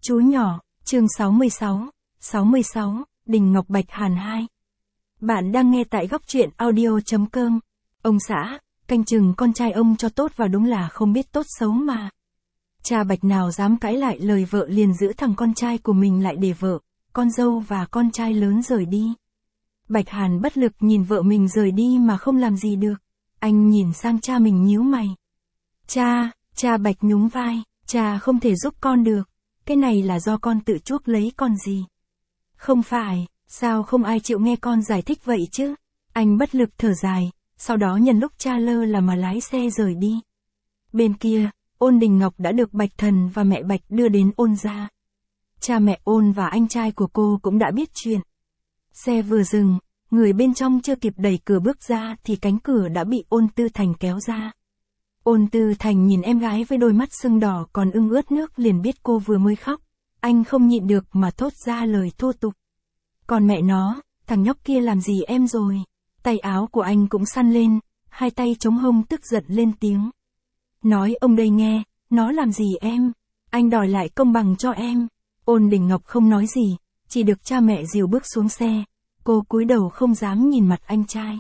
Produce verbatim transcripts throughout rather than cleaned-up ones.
Chú nhỏ, chương sáu mươi sáu, sáu mươi sáu, Đình Ngọc Bạch Hàn hai. Bạn đang nghe tại góc truyện audio chấm com. Ông xã, canh chừng con trai ông cho tốt vào đúng là không biết tốt xấu mà. Cha Bạch nào dám cãi lại lời vợ, liền giữ thằng con trai của mình lại để vợ, con dâu và con trai lớn rời đi. Bạch Hàn bất lực nhìn vợ mình rời đi mà không làm gì được. Anh nhìn sang cha mình nhíu mày. Cha, cha Bạch nhún vai, cha không thể giúp con được. Cái này là do con tự chuốc lấy con gì. Không phải, sao không ai chịu nghe con giải thích vậy chứ? Anh bất lực thở dài, sau đó nhân lúc cha lơ là mà lái xe rời đi. Bên kia, Ôn Đình Ngọc đã được Bạch Thần và mẹ Bạch đưa đến Ôn gia. Cha mẹ Ôn và anh trai của cô cũng đã biết chuyện. Xe vừa dừng, người bên trong chưa kịp đẩy cửa bước ra thì cánh cửa đã bị Ôn Tư Thành kéo ra. Ôn Tư Thành nhìn em gái với đôi mắt sưng đỏ còn ưng ướt nước liền biết cô vừa mới khóc. Anh không nhịn được mà thốt ra lời thô tục. Còn mẹ nó, thằng nhóc kia làm gì em rồi? Tay áo của anh cũng săn lên, hai tay chống hông tức giận lên tiếng. Nói ông đây nghe, nó làm gì em? Anh đòi lại công bằng cho em. Ôn Đình Ngọc không nói gì, chỉ được cha mẹ dìu bước xuống xe. Cô cúi đầu không dám nhìn mặt anh trai.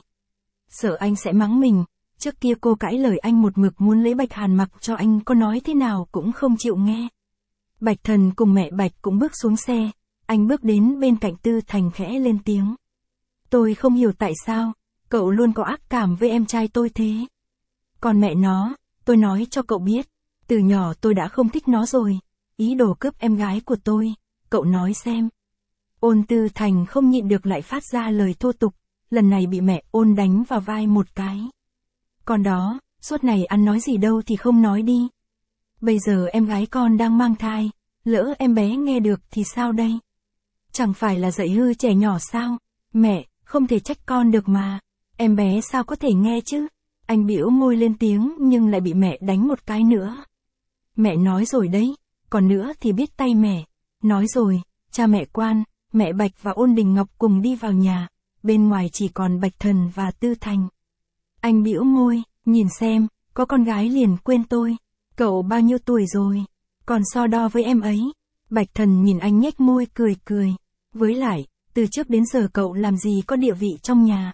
Sợ anh sẽ mắng mình. Trước kia cô cãi lời anh một mực muốn lấy Bạch Hàn mặc cho anh, có nói thế nào cũng không chịu nghe. Bạch Thần cùng mẹ Bạch cũng bước xuống xe. Anh bước đến bên cạnh Tư Thành khẽ lên tiếng. Tôi không hiểu tại sao, cậu luôn có ác cảm với em trai tôi thế. Còn mẹ nó, tôi nói cho cậu biết, từ nhỏ tôi đã không thích nó rồi. Ý đồ cướp em gái của tôi, cậu nói xem. Ôn Tư Thành không nhịn được lại phát ra lời thô tục, lần này bị mẹ Ôn đánh vào vai một cái. Con đó, suốt ngày ăn nói gì đâu thì không nói đi. Bây giờ em gái con đang mang thai, lỡ em bé nghe được thì sao đây? Chẳng phải là dạy hư trẻ nhỏ sao? Mẹ, không thể trách con được mà. Em bé sao có thể nghe chứ? Anh bĩu môi lên tiếng nhưng lại bị mẹ đánh một cái nữa. Mẹ nói rồi đấy, còn nữa thì biết tay mẹ. Nói rồi, cha mẹ Quan, mẹ Bạch và Ôn Đình Ngọc cùng đi vào nhà. Bên ngoài chỉ còn Bạch Thần và Tư Thành. Anh bĩu môi, nhìn xem, có con gái liền quên tôi. Cậu bao nhiêu tuổi rồi? Còn so đo với em ấy. Bạch Thần nhìn anh nhếch môi cười cười. Với lại, từ trước đến giờ cậu làm gì có địa vị trong nhà.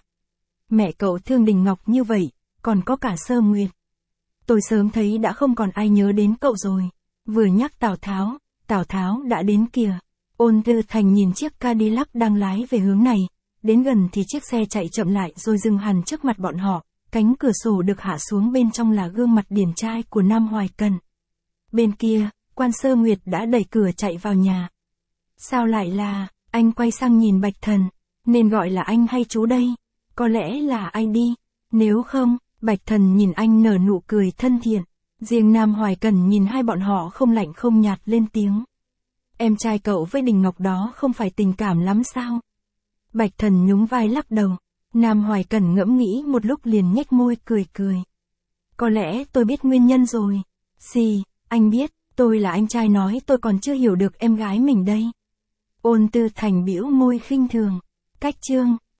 Mẹ cậu thương Đình Ngọc như vậy, còn có cả Sơ Nguyệt. Tôi sớm thấy đã không còn ai nhớ đến cậu rồi. Vừa nhắc Tào Tháo, Tào Tháo đã đến kìa. Ôn Tư Thành nhìn chiếc Cadillac đang lái về hướng này. Đến gần thì chiếc xe chạy chậm lại rồi dừng hẳn trước mặt bọn họ. Cánh cửa sổ được hạ xuống, bên trong là gương mặt điển trai của Nam Hoài Cần. Bên kia, Quan Sơ Nguyệt đã đẩy cửa chạy vào nhà. Sao lại là, anh quay sang nhìn Bạch Thần, nên gọi là anh hay chú đây? Có lẽ là ai đi? Nếu không, Bạch Thần nhìn anh nở nụ cười thân thiện. Riêng Nam Hoài Cần nhìn hai bọn họ không lạnh không nhạt lên tiếng. Em trai cậu với Đình Ngọc đó không phải tình cảm lắm sao? Bạch Thần nhún vai lắc đầu. Nam Hoài Cần ngẫm nghĩ một lúc liền nhếch môi cười cười. Có lẽ tôi biết nguyên nhân rồi. Xì, anh biết, tôi là anh trai nói tôi còn chưa hiểu được em gái mình đây. Ôn Tư Thành bĩu môi khinh thường. Cách chương,